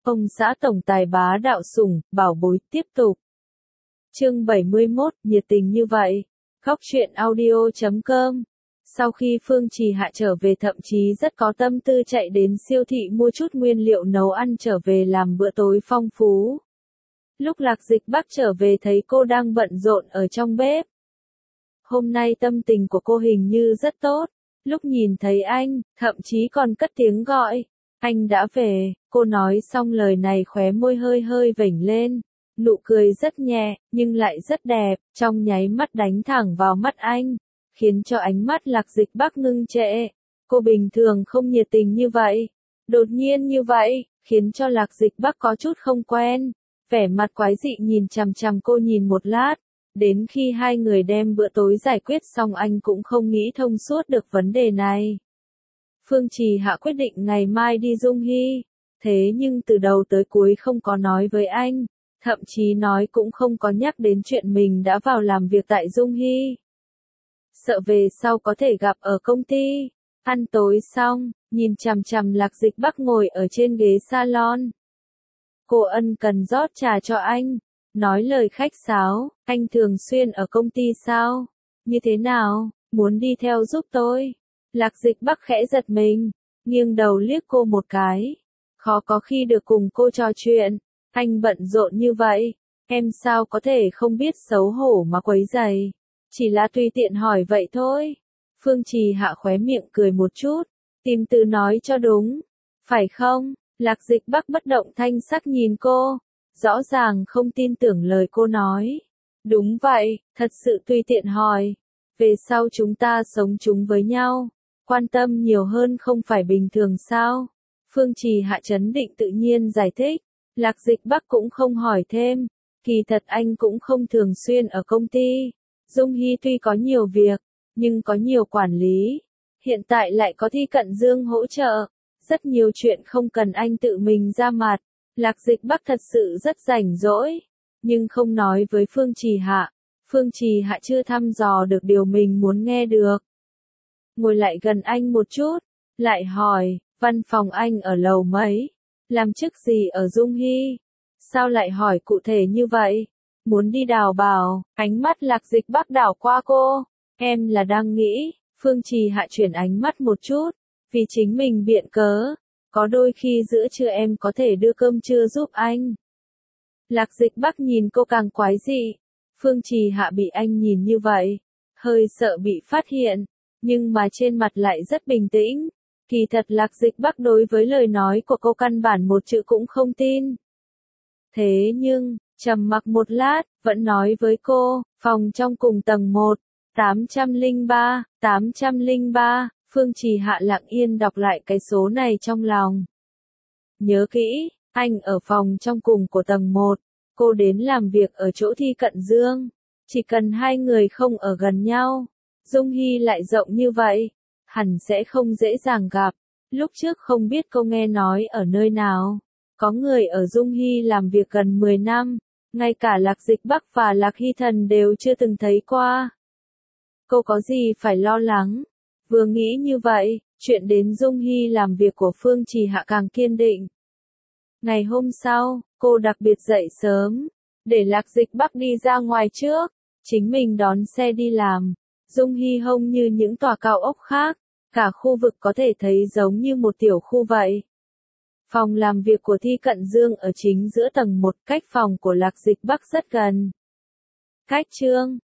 Ông xã tổng tài bá đạo sủng, bảo bối tiếp tục. Chương 71, nhiệt tình như vậy. Góc truyện audio.com. Sau khi Phương Trì Hạ trở về thậm chí rất có tâm tư chạy đến siêu thị mua chút nguyên liệu nấu ăn trở về làm bữa tối phong phú. Lúc Lạc Dịch Bắc trở về thấy cô đang bận rộn ở trong bếp. Hôm nay tâm tình của cô hình như rất tốt. Lúc nhìn thấy anh, thậm chí còn cất tiếng gọi. Anh đã về, cô nói xong lời này khóe môi hơi hơi vểnh lên. Nụ cười rất nhẹ, nhưng lại rất đẹp, trong nháy mắt đánh thẳng vào mắt anh, khiến cho ánh mắt Lạc Dịch Bắc ngưng trệ. Cô bình thường không nhiệt tình như vậy, đột nhiên như vậy, khiến cho Lạc Dịch Bắc có chút không quen. Vẻ mặt quái dị nhìn chằm chằm cô nhìn một lát, đến khi hai người đem bữa tối giải quyết xong anh cũng không nghĩ thông suốt được vấn đề này. Phương Trì Hạ quyết định ngày mai đi Dung Hy, thế nhưng từ đầu tới cuối không có nói với anh, thậm chí nói cũng không có nhắc đến chuyện mình đã vào làm việc tại Dung Hy. Sợ về sau có thể gặp ở công ty. Ăn tối xong, nhìn chằm chằm Lạc Dịch Bắc ngồi ở trên ghế salon. Cô ân cần rót trà cho anh, nói lời khách sáo, anh thường xuyên ở công ty sao? Như thế nào, muốn đi theo giúp tôi? Lạc Dịch Bắc khẽ giật mình, nghiêng đầu liếc cô một cái. Khó có khi được cùng cô trò chuyện, anh bận rộn như vậy, em sao có thể không biết xấu hổ mà quấy rầy? Chỉ là tùy tiện hỏi vậy thôi. Phương Trì Hạ khóe miệng cười một chút, tìm từ nói cho đúng, phải không? Lạc Dịch Bắc bất động thanh sắc nhìn cô, rõ ràng không tin tưởng lời cô nói. Đúng vậy, thật sự tùy tiện hỏi. Về sau chúng ta sống chung với nhau, quan tâm nhiều hơn không phải bình thường sao? Phương Trì Hạ trấn định tự nhiên giải thích. Lạc Dịch Bắc cũng không hỏi thêm, kỳ thật anh cũng không thường xuyên ở công ty. Dung Hy tuy có nhiều việc, nhưng có nhiều quản lý. Hiện tại lại có Thi Cận Dương hỗ trợ. Rất nhiều chuyện không cần anh tự mình ra mặt. Lạc Dịch Bắc thật sự rất rảnh rỗi, nhưng không nói với Phương Trì Hạ. Phương Trì Hạ chưa thăm dò được điều mình muốn nghe được. Ngồi lại gần anh một chút, lại hỏi, văn phòng anh ở lầu mấy? Làm chức gì ở Dung Hy? Sao lại hỏi cụ thể như vậy? Muốn đi đào bảo, ánh mắt Lạc Dịch Bắc đảo qua cô. Em là đang nghĩ, Phương Trì Hạ chuyển ánh mắt một chút, vì chính mình biện cớ. Có đôi khi giữa trưa em có thể đưa cơm trưa giúp anh. Lạc Dịch Bắc nhìn cô càng quái dị. Phương Trì Hạ bị anh nhìn như vậy, hơi sợ bị phát hiện, nhưng mà trên mặt lại rất bình tĩnh. Kỳ thật Lạc Dịch Bắc đối với lời nói của cô căn bản một chữ cũng không tin. Thế nhưng, trầm mặc một lát, vẫn nói với cô, phòng trong cùng tầng 1, 803, Phương Trì Hạ lặng yên đọc lại cái số này trong lòng. Nhớ kỹ, anh ở phòng trong cùng của tầng 1, cô đến làm việc ở chỗ Thi Cận Dương. Chỉ cần hai người không ở gần nhau, Dung Hy lại rộng như vậy, hẳn sẽ không dễ dàng gặp. Lúc trước không biết cô nghe nói ở nơi nào, có người ở Dung Hy làm việc gần 10 năm, ngay cả Lạc Dịch Bắc và Lạc Hy Thần đều chưa từng thấy qua. Cô có gì phải lo lắng? Vừa nghĩ như vậy, chuyện đến Dung Hy làm việc của Phương Trì Hạ càng kiên định. Ngày hôm sau, cô đặc biệt dậy sớm, để Lạc Dịch Bắc đi ra ngoài trước, chính mình đón xe đi làm. Dung Hy không như những tòa cao ốc khác, cả khu vực có thể thấy giống như một tiểu khu vậy. Phòng làm việc của Thi Cận Dương ở chính giữa tầng 1, cách phòng của Lạc Dịch Bắc rất gần. Cách chương